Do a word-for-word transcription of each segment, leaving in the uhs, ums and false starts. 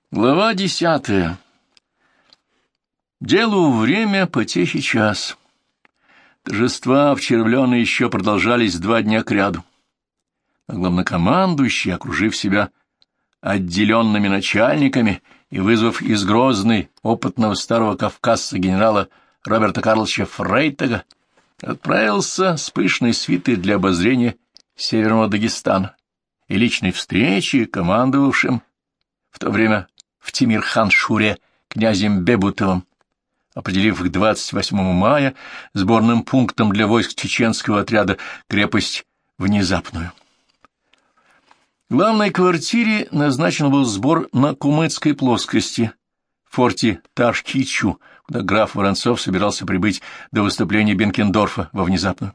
Глава десятая. Делу время, потехи час. Торжества в Червленой еще продолжались два дня кряду. А главнокомандующий, окружив себя отделенными начальниками и вызвав из Грозной опытного старого кавказца генерала Роберта Карловича Фрейтага, отправился с пышной свитой для обозрения Северного Дагестана и личной встречи командовавшим в то время в Тимир-хан-Шуре князем Бебутовым, определив к двадцать восьмому мая сборным пунктом для войск чеченского отряда крепость Внезапную. В главной квартире назначен был сбор на Кумыцкой плоскости, в форте Таш-Кичу, куда граф Воронцов собирался прибыть до выступления Бенкендорфа во Внезапную.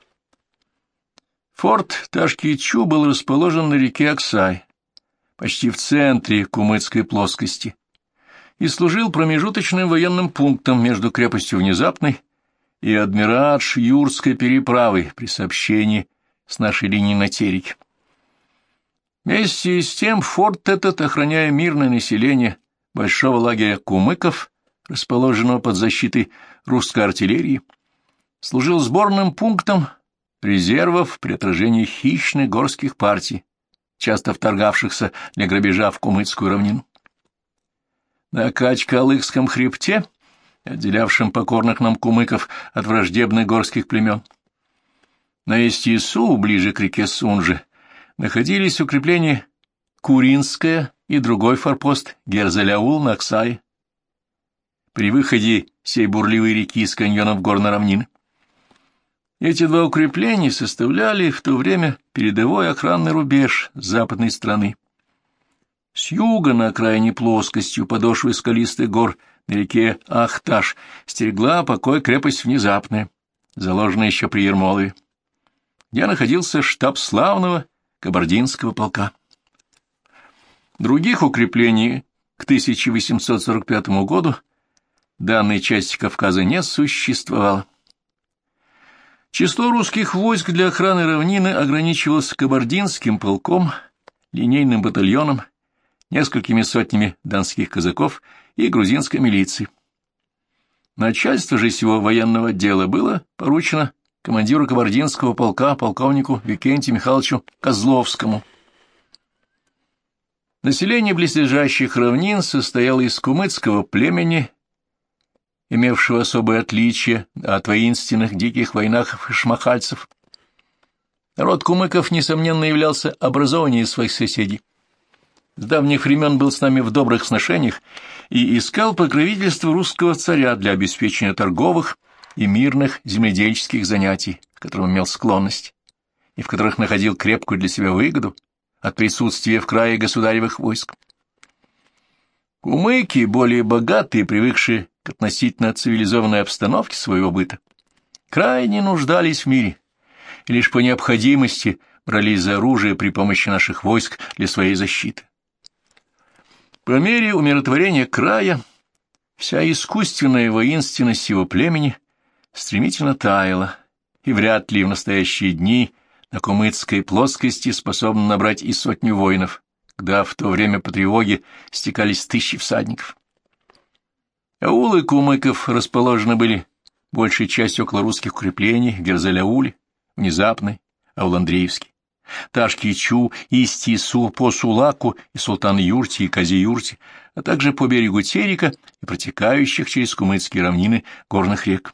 Форт Таш-Кичу был расположен на реке Аксай, почти в центре Кумыцкой плоскости, и служил промежуточным военным пунктом между крепостью Внезапной и Адмирадж-Юрской переправой при сообщении с нашей линией на Тереке. Вместе с тем форт этот, охраняя мирное население большого лагеря кумыков, расположенного под защитой русской артиллерии, служил сборным пунктом резервов при отражении хищных горских партий, часто вторгавшихся для грабежа в Кумыцкую равнину. На Качкалыкском хребте, отделявшем покорных нам кумыков от враждебных горских племен, на Истису, ближе к реке Сунже, находились укрепления Куринское и другой форпост Герзаляул на Аксае, при выходе сей бурливой реки из каньонов горной равнины. Эти два укрепления составляли в то время передовой охранный рубеж западной страны. С юга на окраине плоскостью подошвы скалистых гор на реке Ахташ стерегла покой крепость Внезапная, заложенная еще при Ермолове, где находился штаб славного кабардинского полка. Других укреплений к тысяча восемьсот сорок пятому году данной части Кавказа не существовало. Число русских войск для охраны равнины ограничивалось кабардинским полком, линейным батальоном, несколькими сотнями донских казаков и грузинской милиции. Начальство же сего военного дела было поручено командиру кабардинского полка полковнику Викентию Михайловичу Козловскому. Население близлежащих равнин состояло из кумыцкого племени, имевшего особое отличие от воинственных диких войнахов и шмахальцев. Народ кумыков, несомненно, являлся образованнее своих соседей. С давних времен был с нами в добрых сношениях и искал покровительство русского царя для обеспечения торговых и мирных земледельческих занятий, к которым имел склонность, и в которых находил крепкую для себя выгоду от присутствия в крае государевых войск. Кумыки, более богатые, привыкшие к относительно цивилизованной обстановке своего быта, крайне нуждались в мире и лишь по необходимости брались за оружие при помощи наших войск для своей защиты. По мере умиротворения края вся искусственная воинственность его племени стремительно таяла, и вряд ли в настоящие дни на Кумыцкой плоскости способна набрать и сотню воинов, когда в то время по тревоге стекались тысячи всадников. Аулы кумыков расположены были большей частью около русских укреплений в Герзаляуле, Внезапной, Аул-Андреевский, Таш-Кичу, Истису, по Сулаку и Султан-Юрте и Кази-Юрте, а также по берегу Терека и протекающих через кумыцкие равнины горных рек.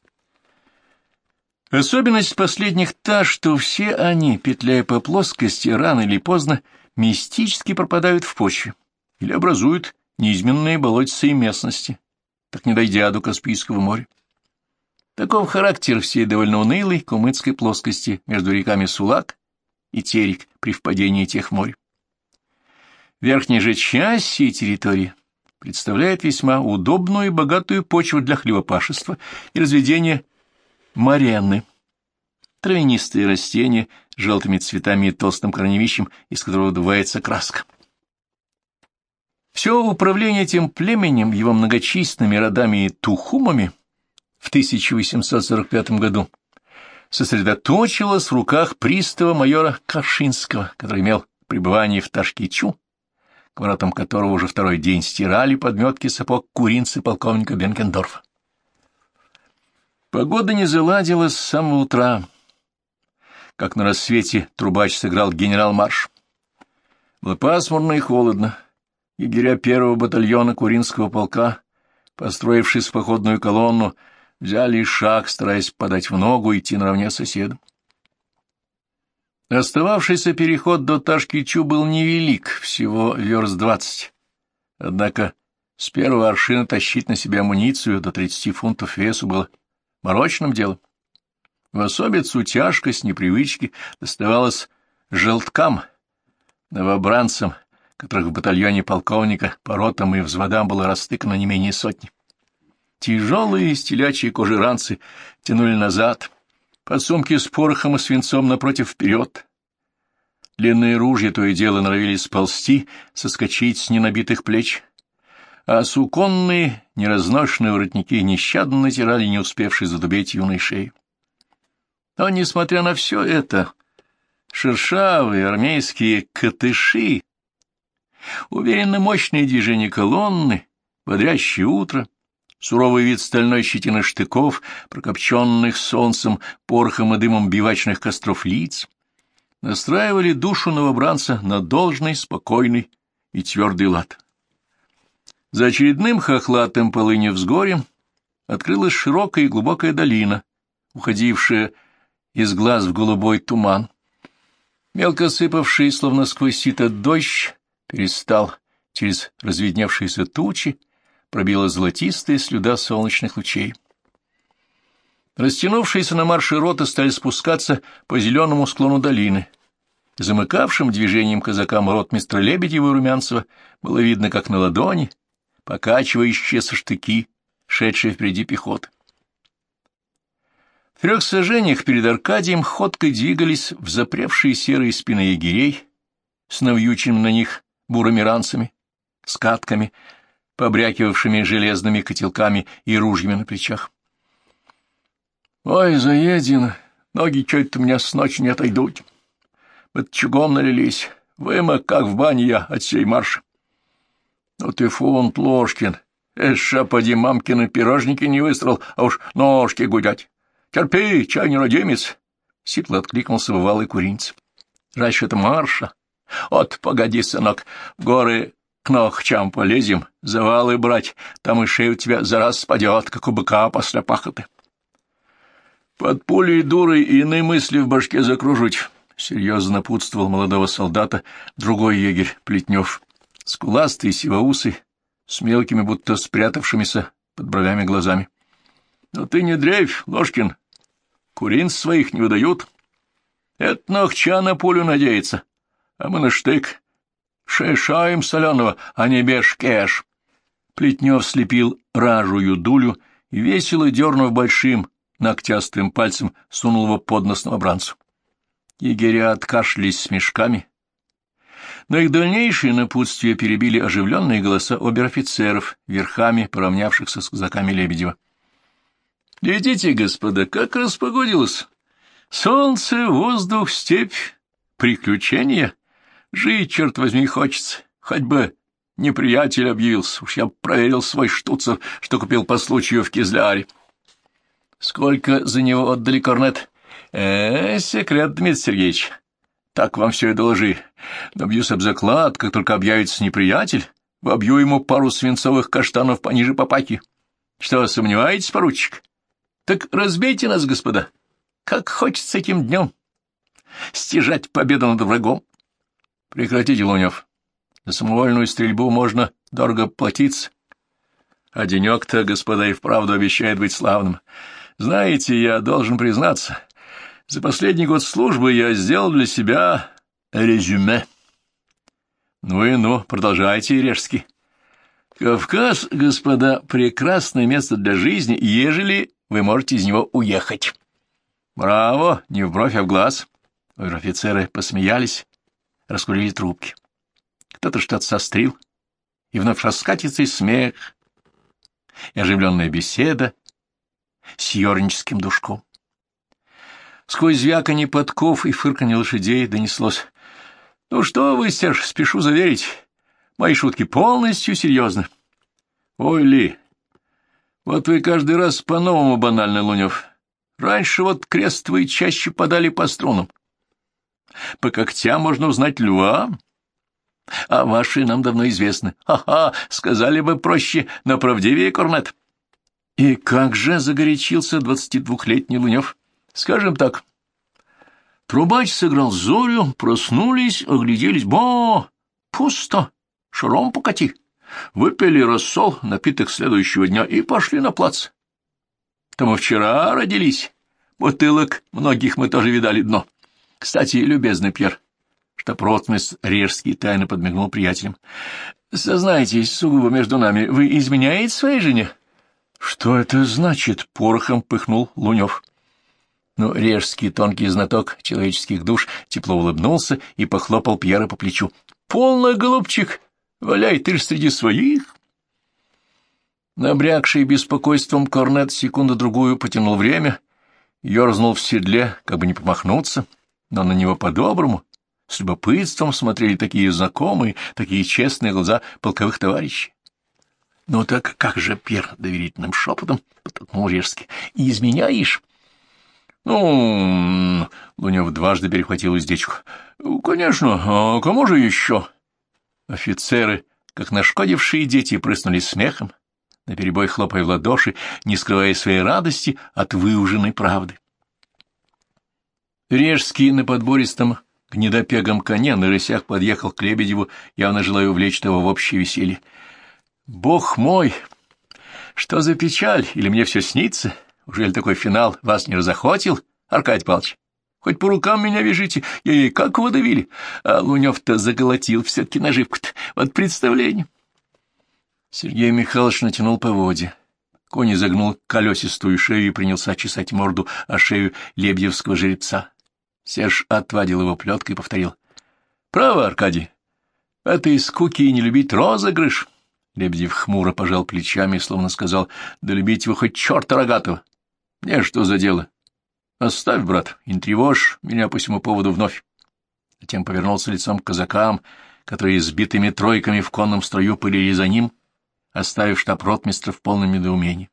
Особенность последних та, что все они, петляя по плоскости, рано или поздно мистически пропадают в почве или образуют низменные болотистые местности, так не дойдя до Каспийского моря. Таков характер всей довольно унылой кумыцкой плоскости между реками Сулак и Терек при впадении тех в море. Верхняя же часть всей территории представляет весьма удобную и богатую почву для хлебопашества и разведения морены. Травянистые растения с желтыми цветами и толстым корневищем, из которого выдувается краска. Все управление этим племенем, его многочисленными родами и тухумами в тысяча восемьсот сорок пятом году сосредоточилось в руках пристава майора Кашинского, который имел пребывание в Таш-Кичу, воротам которого уже второй день стирали подметки сапог куринцы полковника Бенкендорфа. Погода не заладилась с самого утра. Как на рассвете трубач сыграл генерал-марш. Было пасмурно и холодно. Егеря первого батальона Куринского полка, построившись в походную колонну, взяли шаг, стараясь подать в ногу и идти наравне с соседом. Остававшийся переход до Ташкичу был невелик, всего верст двадцать. Однако с первого аршина тащить на себе амуницию до тридцати фунтов весу было морочным делом. В особицу тяжкость непривычки доставалась желткам, новобранцам, которых в батальоне полковника по ротам и взводам было растыкано не менее сотни. Тяжелые стелячьи кожи ранцы тянули назад, подсумки с порохом и свинцом напротив вперед. Длинные ружья то и дело норовили сползти, соскочить с ненабитых плеч, а суконные, неразношенные воротники нещадно натирали не успевшие задубеть юной шеи. Но, несмотря на все это, шершавые армейские катыши, уверенно мощные движения колонны, бодрящее утро, суровый вид стальной щетины штыков, прокопченных солнцем, порохом и дымом бивачных костров лиц, настраивали душу новобранца на должный, спокойный и твердый лад. За очередным хохлатым полынью взгорьем открылась широкая и глубокая долина, уходившая из глаз в голубой туман. Мелко сыпавший, словно сквозь сито, дождь перестал, через разведневшиеся тучи пробила золотистая слюда солнечных лучей. Растянувшиеся на марше роты стали спускаться по зеленому склону долины. Замыкавшим движением казакам ротмистра Лебедева и Румянцева было видно, как на ладони, покачивающиеся штыки, шедшие впереди пехоты. В трех сажениях перед Аркадием ходкой двигались взапревшие серые спины егерей с навьюченными на них бурыми ранцами, скатками, побрякивавшими железными котелками и ружьями на плечах. «Ой, заеден, ноги чё-то у меня с ночи не отойдут. Мы чугом налились, вымок, как в бане я от сей марша. Ну ты, фунт, Ложкин, эша, поди, мамкины пирожники не выстрел, а уж ножки гудять. Терпи, чай не родимец!» — сипло откликнулся бывалый куринец. «Раньше это марша. От, погоди, сынок, в горы к ногчам полезем, завалы брать, там и шея у тебя за раз спадет, как у быка после пахоты». «Под пулей дурой и иные мысли в башке закружить», — серьезно напутствовал молодого солдата другой егерь Плетнев, скуластый, сивоусый, с мелкими, будто спрятавшимися под бровями глазами. «Но ты не дрейфь, Ложкин, куринц своих не выдают. Это ногча на пулю надеется, а мы на штык. Шешаем соленого, а не бешкеш». Плетнев слепил ражую дулю и, весело дернув большим ногтястым пальцем, сунул его под нос новобранцу. Егеря откашлялись смешками, но их дальнейшие напутствия перебили оживленные голоса обер-офицеров, верхами поравнявшихся с казаками Лебедева. «Глядите, господа, как распогодилось! Солнце, воздух, степь, приключения. Жить, черт возьми, хочется, хоть бы неприятель объявился. Уж я проверил свой штуцер, что купил по случаю в Кизляре». «Сколько за него отдали, корнет?» «Э, секрет, Дмитрий Сергеевич. Так вам все и доложи. Но бьюсь об заклад, как только объявится неприятель, вобью ему пару свинцовых каштанов пониже попаки. Что, сомневаетесь, поручик? Так разбейте нас, господа. Как хочется этим днем стяжать победу над врагом». «Прекратите, Лунев. За самовольную стрельбу можно дорого платиться. А денек-то, господа, и вправду обещает быть славным. Знаете, я должен признаться, за последний год службы я сделал для себя резюме». «Ну и ну, продолжайте, Режский». «Кавказ, господа, прекрасное место для жизни, ежели вы можете из него уехать». «Браво! Не в бровь, а в глаз». Офицеры посмеялись, раскурили трубки. Кто-то что-то сострил, и вновь раскатится и смех, и оживленная беседа с ёрническим душком. Сквозь звяканье подков и фырканье лошадей донеслось: «Ну что вы, Серж, спешу заверить, Мои шутки полностью серьезны. Ой, Ли, вот вы каждый раз по-новому банально, Лунев. Раньше вот крест вы чаще подали по струнам. По когтям можно узнать льва, а ваши нам давно известны. Ха-ха, сказали бы проще, но правдивее, корнет. И как же загорячился двадцатидвухлетний Лунев? Скажем так, трубач сыграл зорю, проснулись, огляделись. Бо, пусто, шаром покати. Выпили рассол, напиток следующего дня, и пошли на плац. То мы вчера родились. Бутылок многих мы тоже видали дно. Кстати, любезный Пьер, штаб ротмистр Режский тайно подмигнул приятелям. Сознайтесь, сугубо между нами, вы изменяете своей жене? Что это значит? Порохом пыхнул Лунев. Но Режский, тонкий знаток человеческих душ, тепло улыбнулся и похлопал Пьера по плечу. Полный голубчик, валяй, ты ж среди своих. Набрякший беспокойством корнет секунду-другую потянул время, ерзнул в седле, как бы не помахнуться, но на него по-доброму, с любопытством смотрели такие знакомые, такие честные глаза полковых товарищей. — Ну так как же, Пьер, — доверительным шепотом подтолкнул Режский, — изменяешь? — Ну, — Лунев дважды перехватил уздечку. — Конечно, а кому же еще? Офицеры, как нашкодившие дети, прыснули смехом, наперебой хлопая в ладоши, не скрывая своей радости от выуженной правды. Режский на подбористом гнедопегом коне на рысях подъехал к Лебедеву, явно желая увлечь того в общее веселье. — Бог мой! Что за печаль? Или мне все снится? Ужели такой финал вас не разохотил, Аркадий Павлович? Хоть по рукам меня вяжите, ей как водовили. А Лунев-то заголотил все-таки наживку-то. Вот представление. Сергей Михайлович натянул поводья. Конь изогнул колесистую шею и принялся чесать морду о шею лебедевского жеребца. Серж отвадил его плеткой и повторил. — Право, Аркадий, этой скуки и не любить розыгрыш. Лебедев хмуро пожал плечами и словно сказал: — Да любите вы хоть черта рогатого. Мне что за дело? Оставь, брат, и не тревожь меня по всему поводу вновь. Затем повернулся лицом к казакам, которые сбитыми тройками в конном строю пылили за ним, оставив штаб-ротмистра в полном недоумении.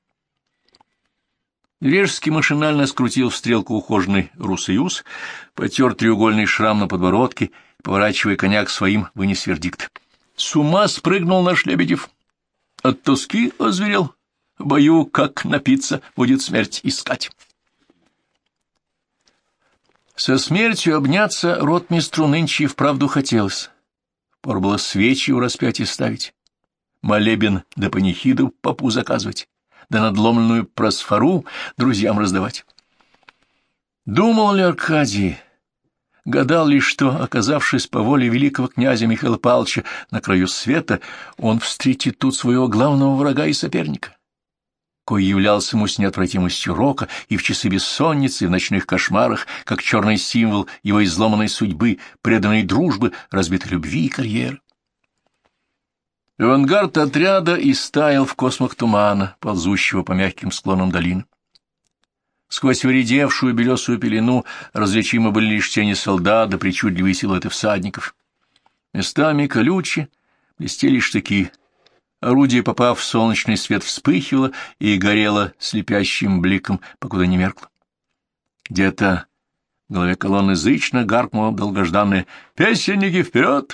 Режский машинально скрутил в стрелку ухоженный русый ус, потер треугольный шрам на подбородке и, поворачивая коня к своим, вынес вердикт. С ума спрыгнул наш Лебедев. От тоски озверел. В бою, как напиться, будет смерть искать. Со смертью обняться ротмистру нынче и вправду хотелось. Пора было свечи у распятия ставить, молебен да панихиду попу заказывать, да надломленную просфору друзьям раздавать. Думал ли Аркадий, гадал ли, что, оказавшись по воле великого князя Михаила Павловича на краю света, он встретит тут своего главного врага и соперника, кой являлся ему с неотвратимостью рока и в часы бессонницы, и в ночных кошмарах, как черный символ его изломанной судьбы, преданной дружбы, разбитой любви и карьеры. Авангард отряда истаял в космах тумана, ползущего по мягким склонам долины. Сквозь вредевшую белесую пелену различимы были лишь тени солдат да причудливые силуэты всадников. Местами колюче блестели штыки. Орудие, попав в солнечный свет, вспыхивало и горело слепящим бликом, покуда не меркло. Где-то в голове колонны зычно гаркнуло долгожданное «Песенники, вперед!».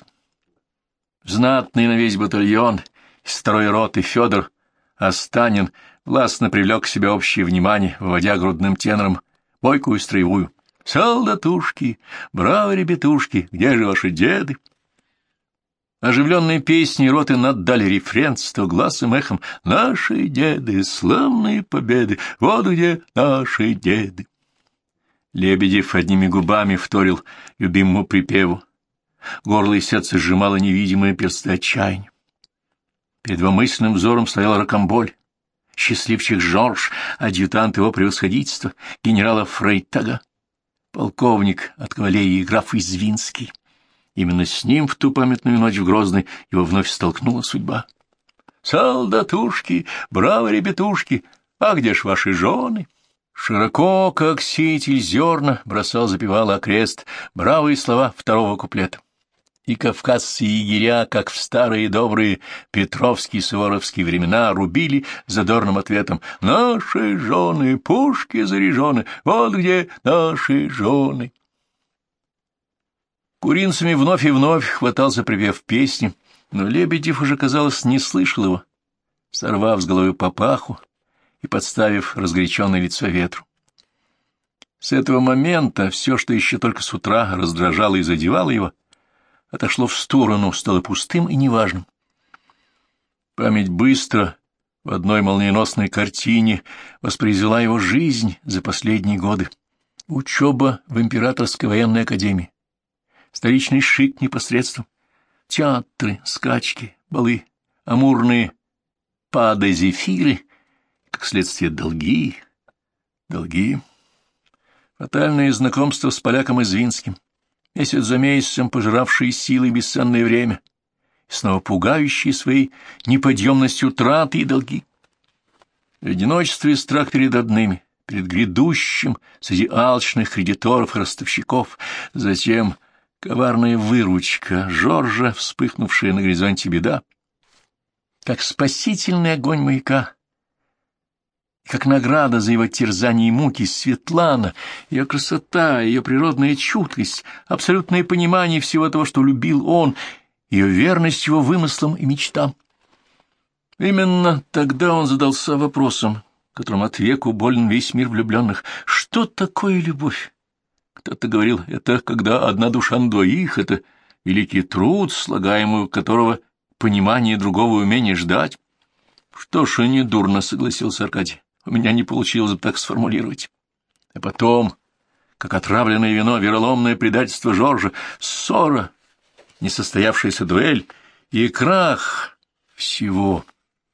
Знатный на весь батальон из второй роты Федор Останин властно привлек к себе общее внимание, выводя грудным тенором бойкую строевую. «Солдатушки, браво, ребятушки, где же ваши деды?» Оживленные песни роты наддали рефрен стогласым эхом: «Наши деды, славные победы, вот где наши деды». Лебедев одними губами вторил любимому припеву. Горло и сердце сжимало невидимые персты отчаяния. Перед его мысленным взором стоял Рокамболь, счастливчик Жорж, адъютант его превосходительства, генерала Фрейтага, полковник от кавалерии граф Извинский. Именно с ним в ту памятную ночь в Грозной его вновь столкнула судьба. «Солдатушки, браво, ребятушки, а где ж ваши жены?» Широко, как сеятель зерна, бросал запевала окрест бравые слова второго куплета. и кавказские егеря, как в старые добрые петровские и суворовские времена, рубили задорным ответом: «Наши жены, пушки заряжены, вот где наши жены». Куринцами вновь и вновь хватался припев песни, но Лебедев уже, казалось, не слышал его, сорвав с головы папаху и подставив разгоряченное лицо ветру. С этого момента все, что еще только с утра раздражало и задевало его, отошло в сторону, стало пустым и неважным. Память быстро в одной молниеносной картине воспроизвела его жизнь за последние годы. Учеба в Императорской военной академии, столичный шик непосредством, театры, скачки, балы, амурные падозефиры, как следствие долги, долги, фатальное знакомство с поляком Извинским, месяц за месяцем пожиравшие силы бесценное время, и снова пугающие своей неподъемностью траты и долги. Одиночество и страх перед одними, перед грядущим среди алчных кредиторов и ростовщиков, затем коварная выручка Жоржа, вспыхнувшая на горизонте беда, как спасительный огонь маяка, и как награда за его терзание и муки Светлана, ее красота, ее природная чуткость, абсолютное понимание всего того, что любил он, ее верность его вымыслам и мечтам. Именно тогда он задался вопросом, которым от веку болен весь мир влюбленных: что такое любовь? Кто-то говорил, это когда одна душа на двоих, это великий труд, слагаемый которого понимание другого умения ждать. Что ж, и не дурно, согласился Аркадий. У меня не получилось бы так сформулировать. А потом, как отравленное вино, вероломное предательство Жоржа, ссора, несостоявшаяся дуэль и крах всего.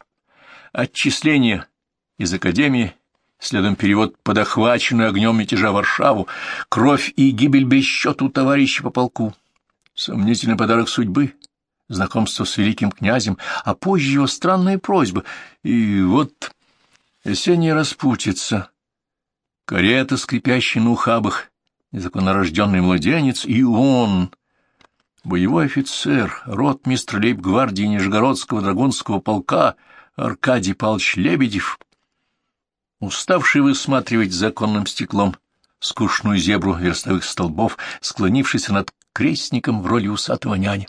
Отчисление из академии, следом перевод под охваченную огнем мятежа Варшаву, кровь и гибель без счету товарища по полку, сомнительный подарок судьбы, знакомство с великим князем, а позже его странная просьба. И вот осенняя распутица, карета, скрипящая на ухабах, незаконнорожденный младенец, и он, боевой офицер, ротмистр лейб-гвардии Нижегородского драгунского полка Аркадий Павлович Лебедев, уставший высматривать законным стеклом скучную зебру верстовых столбов, склонившийся над крестником в роли усатого няня.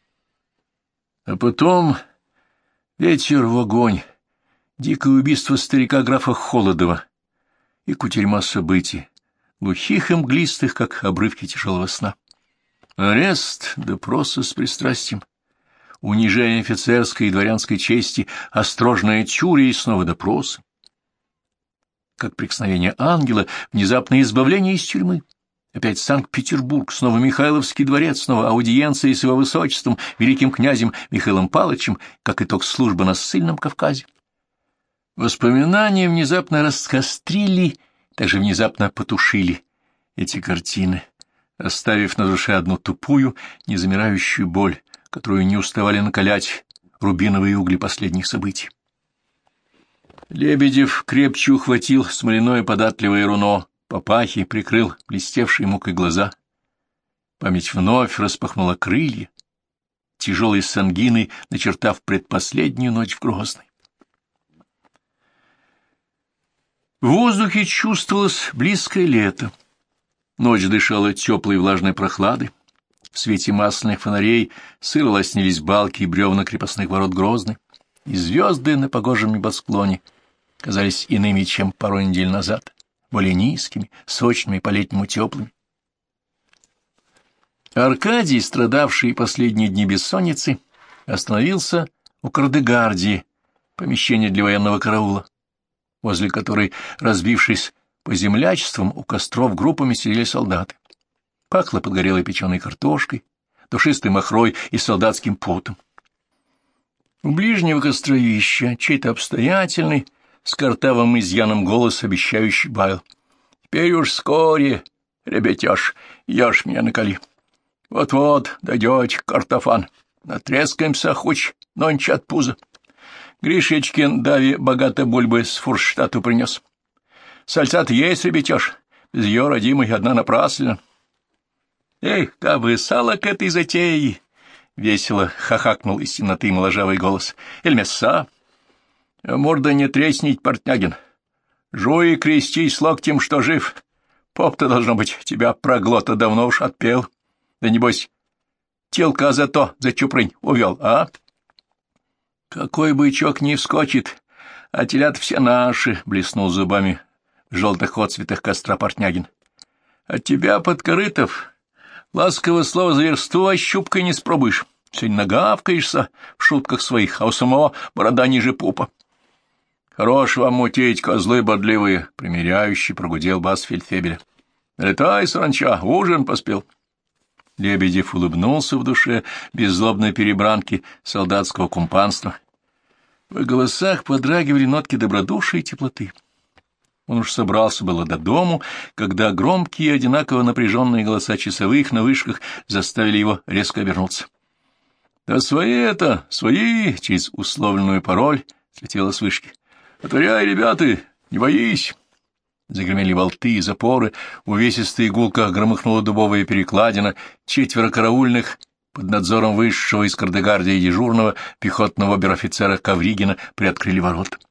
А потом ветер в огонь, дикое убийство старика графа Холодова и кутерьма событий, глухих и мглистых, как обрывки тяжелого сна. Арест, допросы с пристрастием, унижение офицерской и дворянской чести, острожная тюрья и снова допросы. Как прикосновение ангела, внезапное избавление из тюрьмы. Опять Санкт-Петербург, снова Михайловский дворец, снова аудиенция с его высочеством, великим князем Михаилом Павловичем, как итог службы на ссыльном Кавказе. Воспоминания внезапно раскострили, также внезапно потушили эти картины, оставив на душе одну тупую, незамирающую боль, которую не уставали накалять рубиновые угли последних событий. Лебедев крепче ухватил смоляное податливое руно папахи, прикрыл блестевшие мукой глаза. Память вновь распахнула крылья, тяжелой сангиной начертав предпоследнюю ночь в Грозной. В воздухе чувствовалось близкое лето. Ночь дышала теплой влажной прохладой. В свете масляных фонарей сыро лоснились балки и бревна крепостных ворот Грозной, и звезды на погожем небосклоне казались иными, чем пару недель назад, более низкими, сочными, по-летнему теплыми. Аркадий, страдавший последние дни бессонницы, остановился у Кардегардии, помещения для военного караула, возле которой, разбившись по землячествам, у костров группами сидели солдаты. Пахло подгорелой печеной картошкой, душистой махрой и солдатским потом. У ближнего костровища чей-то обстоятельный, с картавым изъяном голос, обещающий баил: «Теперь уж вскоре, ребятёж, ешь меня накали. Вот-вот дойдёте, картофан, натрескаемся хоть нонче от пуза. Гришечкин Дави богато бульбы с Фурштату принес. Сальца-то есть, ребятёж, без её родимой одна напраслина. Эх, как бы сало к этой затее, Весело хохакнул из темноты моложавый голос. Эльмеса! Морда не треснить, Портнягин. Жуй и крестись локтем, что жив. Поп-то, должно быть, тебя проглота давно уж отпел. Да небось, телка зато за чупрынь увел, а? Какой бычок не вскочит, а телят все наши, — блеснул зубами в желтых отцветах костра Портнягин. От тебя, Подкорытов, ласковое слово за версту ощупкой не спробуешь. Сегодня нагавкаешься в шутках своих, а у самого борода ниже пупа. Хорош вам мутить, козлы бодливые, — примиряющий прогудел бас фельдфебеля. Летай, саранча, ужин поспел. Лебедев улыбнулся в душе беззлобной перебранки солдатского кумпанства. В голосах подрагивали нотки добродушия и теплоты. Он уж собрался было до дому, когда громкие, одинаково напряженные голоса часовых на вышках заставили его резко обернуться. — Да свои это, свои! — через условленную пароль слетело с вышки. — Отворяй, ребята, не боись! Загремели болты и запоры, увесистая игулка громыхнула дубовая перекладина, четверо караульных под надзором высшего из кардегардии дежурного пехотного обер-офицера Ковригина приоткрыли ворота.